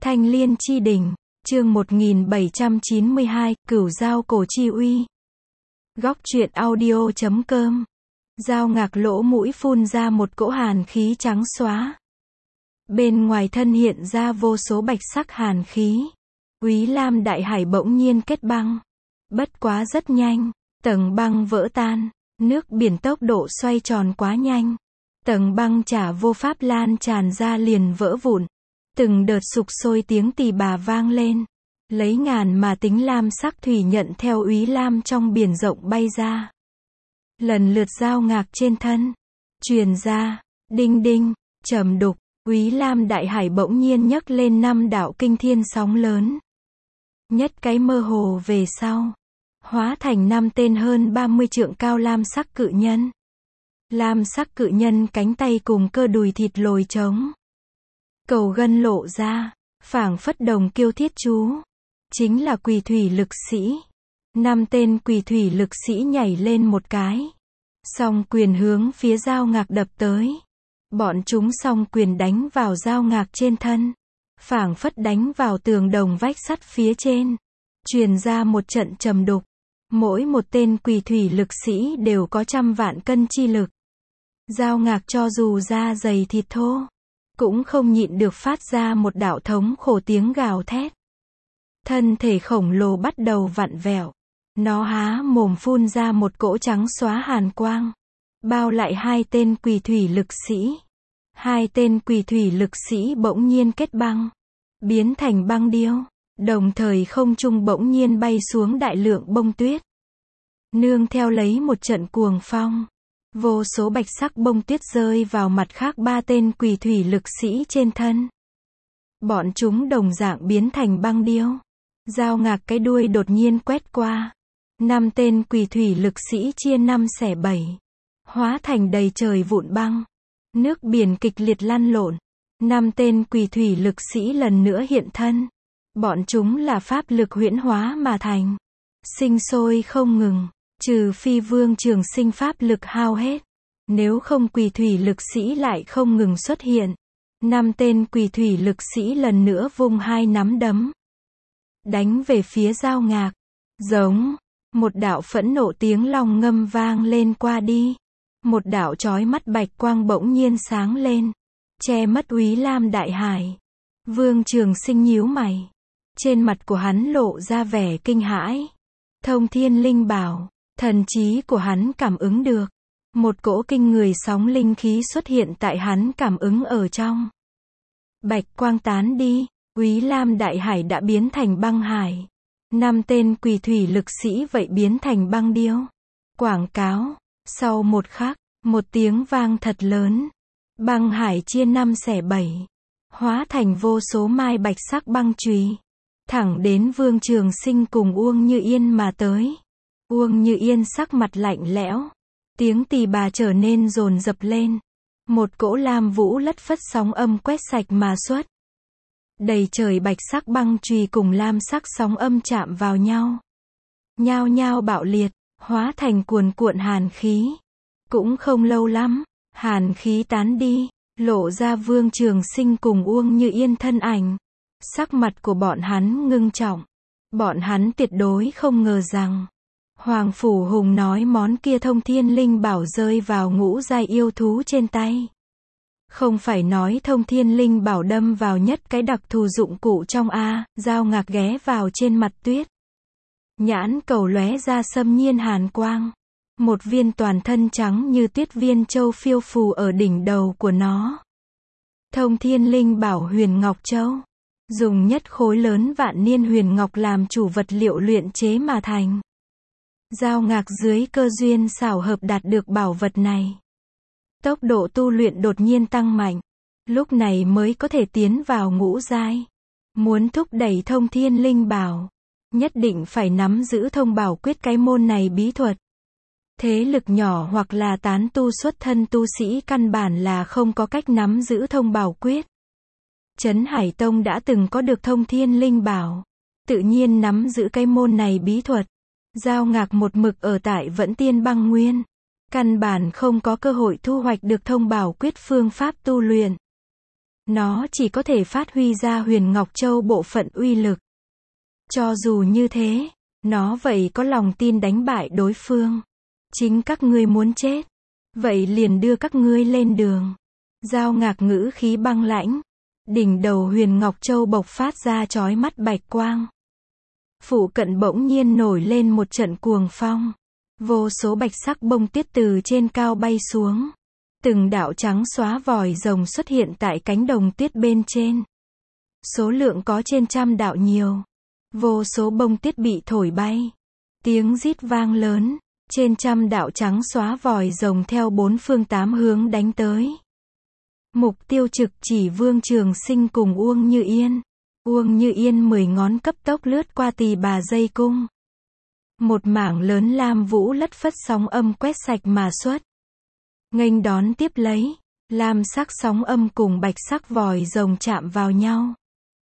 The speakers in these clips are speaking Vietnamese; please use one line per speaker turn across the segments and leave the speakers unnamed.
Thanh Liên chi đỉnh, chương 1792, Cửu Giao cổ chi uy. Góc truyện audio.com. Giao Ngạc lỗ mũi phun ra một cỗ hàn khí trắng xóa. Bên ngoài thân hiện ra vô số bạch sắc hàn khí. Úy Lam đại hải bỗng nhiên kết băng. Bất quá rất nhanh, tầng băng vỡ tan, nước biển tốc độ xoay tròn quá nhanh. Tầng băng chả vô pháp lan tràn ra liền vỡ vụn. Từng đợt sục sôi tiếng tỳ bà vang lên. Lấy ngàn mà tính lam sắc thủy nhận theo Úy Lam trong biển rộng bay ra. Lần lượt Giao Ngạc trên thân. Truyền ra, đinh đinh, trầm đục, Úy Lam đại hải bỗng nhiên nhấc lên 5 đạo kinh thiên sóng lớn. Nhất cái mơ hồ về sau. Hóa thành 5 tên hơn 30 trượng cao lam sắc cự nhân. Lam sắc cự nhân cánh tay cùng cơ đùi thịt lồi trống. Cầu gân lộ ra, phảng phất đồng kiêu thiết chú. Chính là quỳ thủy lực sĩ. 5 tên quỳ thủy lực sĩ nhảy lên một cái. Song quyền hướng phía Giao Ngạc đập tới. Bọn chúng song quyền đánh vào Giao Ngạc trên thân. Phảng phất đánh vào tường đồng vách sắt phía trên. Truyền ra một trận trầm đục. Mỗi một tên quỳ thủy lực sĩ đều có trăm vạn cân chi lực. Giao Ngạc cho dù da dày thịt thô, cũng không nhịn được phát ra một đạo thống khổ tiếng gào thét. Thân thể khổng lồ bắt đầu vặn vẹo. Nó há mồm phun ra một cỗ trắng xóa hàn quang. Bao lại 2 tên quỳ thủy lực sĩ. 2 tên quỳ thủy lực sĩ bỗng nhiên kết băng. Biến thành băng điêu. Đồng thời không trung bỗng nhiên bay xuống đại lượng bông tuyết. Nương theo lấy một trận cuồng phong. Vô số bạch sắc bông tuyết rơi vào mặt khác 3 tên quỳ thủy lực sĩ trên thân. Bọn chúng đồng dạng biến thành băng điêu. Giao Ngạc cái đuôi đột nhiên quét qua. 5 tên quỳ thủy lực sĩ chia 5 xẻ 7. Hóa thành đầy trời vụn băng. Nước biển kịch liệt lăn lộn. 5 tên quỳ thủy lực sĩ lần nữa hiện thân. Bọn chúng là pháp lực huyễn hóa mà thành. Sinh sôi không ngừng. Trừ phi Vương Trường Sinh pháp lực hao hết. Nếu không quỳ thủy lực sĩ lại không ngừng xuất hiện. 5 tên quỳ thủy lực sĩ lần nữa vung 2 nắm đấm. Đánh về phía Giao Ngạc. Giống. Một đạo phẫn nộ tiếng long ngâm vang lên qua đi. Một đạo chói mắt bạch quang bỗng nhiên sáng lên. Che mất Úy Lam đại hải. Vương Trường Sinh nhíu mày. Trên mặt của hắn lộ ra vẻ kinh hãi. Thông Thiên Linh Bảo. Thần trí của hắn cảm ứng được. Một cỗ kinh người sóng linh khí xuất hiện tại hắn cảm ứng ở trong. Bạch quang tán đi. Úy Lam đại hải đã biến thành băng hải. 5 tên quỳ thủy lực sĩ vậy biến thành băng điêu. Quảng cáo. Sau một khắc, một tiếng vang thật lớn. Băng hải chia 5 xẻ 7. Hóa thành vô số mai bạch sắc băng chùy. Thẳng đến Vương Trường Sinh cùng Uông Như Yên mà tới. Uông Như Yên sắc mặt lạnh lẽo. Tiếng tỳ bà trở nên dồn dập lên. Một cỗ lam vũ lất phất sóng âm quét sạch mà xuất. Đầy trời bạch sắc băng chùy cùng lam sắc sóng âm chạm vào nhau. Nhao nhao bạo liệt, hóa thành cuồn cuộn hàn khí. Cũng không lâu lắm, hàn khí tán đi, lộ ra Vương Trường Sinh cùng Uông Như Yên thân ảnh. Sắc mặt của bọn hắn ngưng trọng. Bọn hắn tuyệt đối không ngờ rằng Hoàng Phủ Hùng nói món kia Thông Thiên Linh Bảo rơi vào ngũ giai yêu thú trên tay. Không phải nói Thông Thiên Linh Bảo đâm vào nhất cái đặc thù dụng cụ trong A. Giao Ngạc ghé vào trên mặt tuyết. Nhãn cầu lóe ra xâm nhiên hàn quang. Một viên toàn thân trắng như tuyết viên châu phiêu phù ở đỉnh đầu của nó. Thông Thiên Linh Bảo Huyền Ngọc Châu. Dùng nhất khối lớn vạn niên huyền ngọc làm chủ vật liệu luyện chế mà thành. Giao Ngạc dưới cơ duyên xảo hợp đạt được bảo vật này. Tốc độ tu luyện đột nhiên tăng mạnh. Lúc này mới có thể tiến vào ngũ giai. Muốn thúc đẩy Thông Thiên Linh Bảo. Nhất định phải nắm giữ thông bảo quyết cái môn này bí thuật. Thế lực nhỏ hoặc là tán tu xuất thân tu sĩ căn bản là không có cách nắm giữ thông bảo quyết. Trấn Hải Tông đã từng có được Thông Thiên Linh Bảo. Tự nhiên nắm giữ cái môn này bí thuật. Giao Ngạc một mực ở tại Vẫn Tiên Băng Nguyên. Căn bản không có cơ hội thu hoạch được thông bảo quyết phương pháp tu luyện. nó chỉ có thể phát huy ra Huyền Ngọc Châu bộ phận uy lực. Cho dù như thế, nó vậy có lòng tin đánh bại đối phương. Chính các ngươi muốn chết, vậy liền đưa các ngươi lên đường. Giao Ngạc ngữ khí băng lãnh, đỉnh đầu Huyền Ngọc Châu bộc phát ra chói mắt bạch quang. Phụ cận bỗng nhiên nổi lên một trận cuồng phong. Vô số bạch sắc bông tuyết từ trên cao bay xuống. Từng đạo trắng xóa vòi rồng xuất hiện tại cánh đồng tuyết bên trên. Số lượng có trên 100 đạo nhiều. Vô số bông tuyết bị thổi bay. Tiếng rít vang lớn. Trên 100 đạo trắng xóa vòi rồng theo 4 phương 8 hướng đánh tới. Mục tiêu trực chỉ Vương Trường Sinh cùng Uông Như Yên. Uông Như Yên 10 ngón cấp tốc lướt qua Tỳ Bà dây cung. Một mảng lớn lam vũ lất phất sóng âm quét sạch mà xuất. Nghênh đón tiếp lấy, lam sắc sóng âm cùng bạch sắc vòi rồng chạm vào nhau.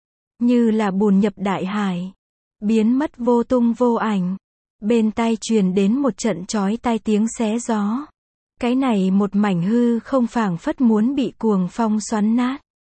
Như là bùn nhập đại hải. Biến mất vô tung vô ảnh. Bên tai truyền đến một trận chói tai tiếng xé gió. Cái này một mảnh hư không phảng phất muốn bị cuồng phong xoắn nát.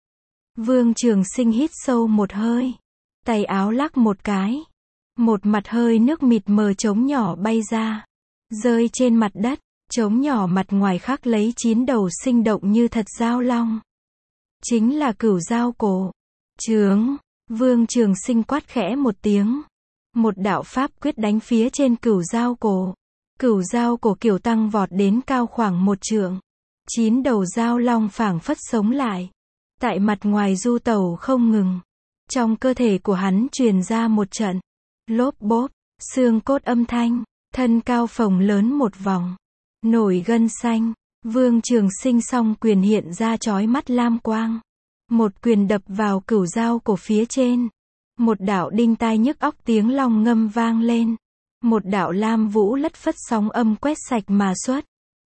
Vương Trường Sinh hít sâu một hơi. Tay áo lắc một cái. Một mặt hơi nước mịt mờ trống nhỏ bay ra. Rơi trên mặt đất. Trống nhỏ mặt ngoài khắc lấy 9 đầu sinh động như thật giao long. Chính là Cửu Dao Cổ. Chướng. Vương Trường Sinh quát khẽ một tiếng. Một đạo pháp quyết đánh phía trên Cửu Dao Cổ. Cửu Dao Cổ kiểu tăng vọt đến cao khoảng 1 trượng. 9 đầu giao long phảng phất sống lại. Tại mặt ngoài du tẩu không ngừng. Trong cơ thể của hắn truyền ra một trận lốp bốp, xương cốt âm thanh, thân cao phồng lớn một vòng. Nổi gân xanh, Vương Trường Sinh song quyền hiện ra chói mắt lam quang. Một quyền đập vào Cửu Dao Cổ phía trên. Một đạo đinh tai nhức óc tiếng long ngâm vang lên. Một đạo lam vũ lất phất sóng âm quét sạch mà xuất.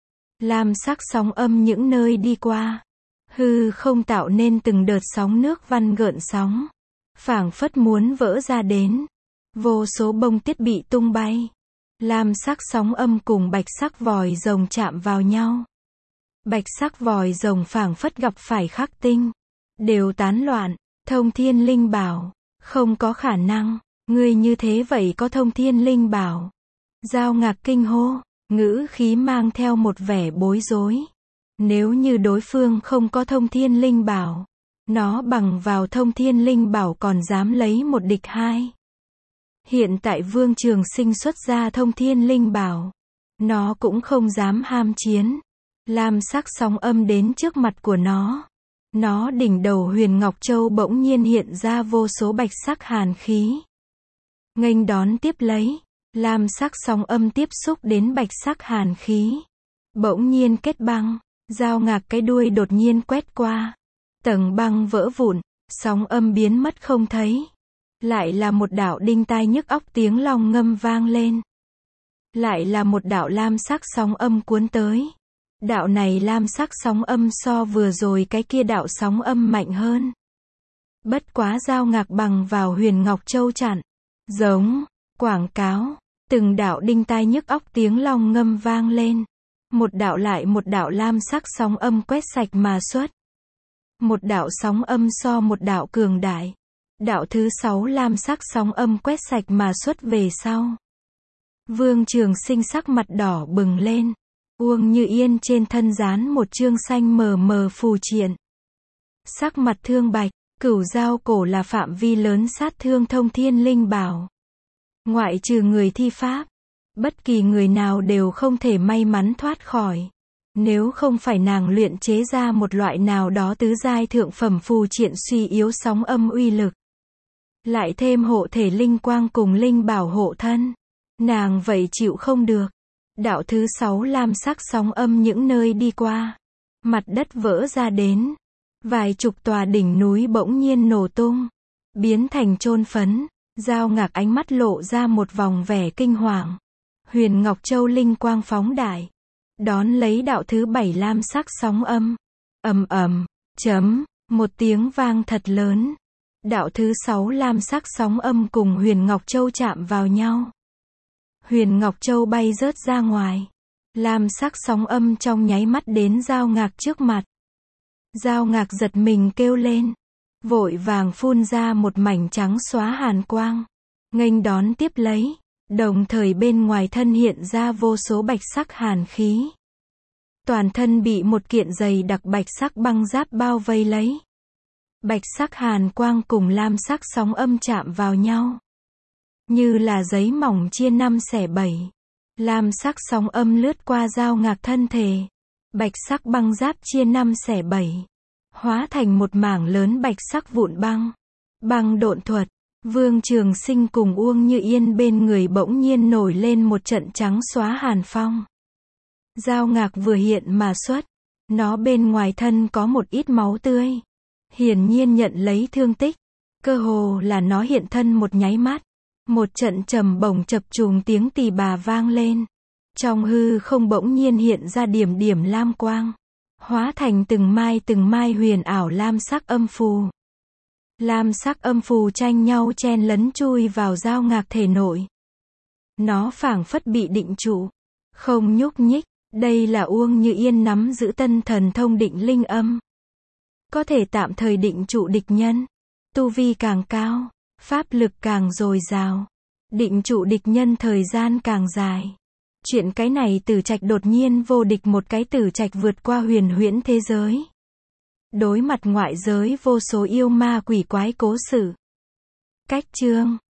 Lam sắc sóng âm những nơi đi qua. Hư không tạo nên từng đợt sóng nước văn gợn sóng. Phảng phất muốn vỡ ra đến. Vô số bông tuyết bị tung bay. Lam sắc sóng âm cùng bạch sắc vòi rồng chạm vào nhau. Bạch sắc vòi rồng phảng phất gặp phải khắc tinh. Đều tán loạn. Thông Thiên Linh Bảo. Không có khả năng. Ngươi như thế vậy có Thông Thiên Linh Bảo. Giao Ngạc kinh hô. Ngữ khí mang theo một vẻ bối rối. Nếu như đối phương không có Thông Thiên Linh Bảo. Nó bằng vào Thông Thiên Linh Bảo còn dám lấy một địch hai. Hiện tại Vương Trường Sinh xuất ra Thông Thiên Linh Bảo. Nó cũng không dám ham chiến. Lam sắc sóng âm đến trước mặt của nó. Nó đỉnh đầu Huyền Ngọc Châu bỗng nhiên hiện ra vô số bạch sắc hàn khí. Nghênh đón tiếp lấy. Lam sắc sóng âm tiếp xúc đến bạch sắc hàn khí. Bỗng nhiên kết băng. Giao Ngạc cái đuôi đột nhiên quét qua. Tầng băng vỡ vụn. Sóng âm biến mất không thấy. Lại là một đạo đinh tai nhức óc tiếng long ngâm vang lên. Lại là một đạo lam sắc sóng âm cuốn tới. Đạo này lam sắc sóng âm so vừa rồi cái kia đạo sóng âm mạnh hơn. Bất quá Giao Ngạc bằng vào Huyền Ngọc Châu chặn. Giống. Quảng cáo. Từng đạo đinh tai nhức óc tiếng long ngâm vang lên. Một đạo lại một đạo lam sắc sóng âm quét sạch mà xuất. Một đạo sóng âm so một đạo cường đại. Đạo thứ 6 lam sắc sóng âm quét sạch mà xuất về sau. Vương Trường Sinh sắc mặt đỏ bừng lên. Uông Như Yên trên thân dán một chương xanh mờ mờ phù triện. Sắc mặt thương bạch. Cửu Dao Cổ là phạm vi lớn sát thương Thông Thiên Linh Bảo. Ngoại trừ người thi pháp, bất kỳ người nào đều không thể may mắn thoát khỏi. Nếu không phải nàng luyện chế ra một loại nào đó tứ giai thượng phẩm phù triện suy yếu sóng âm uy lực. Lại thêm hộ thể linh quang cùng linh bảo hộ thân. Nàng vậy chịu không được. Đạo thứ 6 lam sắc sóng âm những nơi đi qua. Mặt đất vỡ ra đến. Vài chục tòa đỉnh núi bỗng nhiên nổ tung. Biến thành chôn phấn. Giao Ngạc ánh mắt lộ ra một vòng vẻ kinh hoàng. Huyền Ngọc Châu linh quang phóng đại. Đón lấy đạo thứ 7 lam sắc sóng âm. Ầm ầm. Chấm. Một tiếng vang thật lớn. Đạo thứ 6 lam sắc sóng âm cùng Huyền Ngọc Châu chạm vào nhau. Huyền Ngọc Châu bay rớt ra ngoài. Lam sắc sóng âm trong nháy mắt đến Giao Ngạc trước mặt. Giao Ngạc giật mình kêu lên, vội vàng phun ra một mảnh trắng xóa hàn quang, nghênh đón tiếp lấy, đồng thời bên ngoài thân hiện ra vô số bạch sắc hàn khí. Toàn thân bị một kiện dày đặc bạch sắc băng giáp bao vây lấy. Bạch sắc hàn quang cùng lam sắc sóng âm chạm vào nhau, như là giấy mỏng chia năm xẻ bảy. Lam sắc sóng âm lướt qua Giao Ngạc thân thể, bạch sắc băng giáp chia năm xẻ bảy, hóa thành một mảng lớn bạch sắc vụn băng. Băng độn thuật. Vương Trường Sinh cùng Uông Như Yên bên người bỗng nhiên nổi lên một trận trắng xóa hàn phong. Giao Ngạc vừa hiện mà xuất, nó bên ngoài thân có một ít máu tươi, hiển nhiên nhận lấy thương tích. Cơ hồ là nó hiện thân một nháy mắt, một trận trầm bổng chập trùng tiếng tỳ bà vang lên. Trong hư không bỗng nhiên hiện ra điểm điểm lam quang, hóa thành từng mai huyền ảo lam sắc âm phù. Lam sắc âm phù tranh nhau chen lấn chui vào Giao Ngạc thể nội. Nó phảng phất bị định trụ, không nhúc nhích. Đây là Uông Như Yên nắm giữ tân thần thông định linh âm, có thể tạm thời định trụ địch nhân. Tu vi càng cao, pháp lực càng dồi dào, định trụ địch nhân thời gian càng dài. Chuyện cái này Tử Trạch đột nhiên vô địch, một cái Tử Trạch vượt qua huyền huyễn thế giới, đối mặt ngoại giới vô số yêu ma quỷ quái cố sự. Cách chương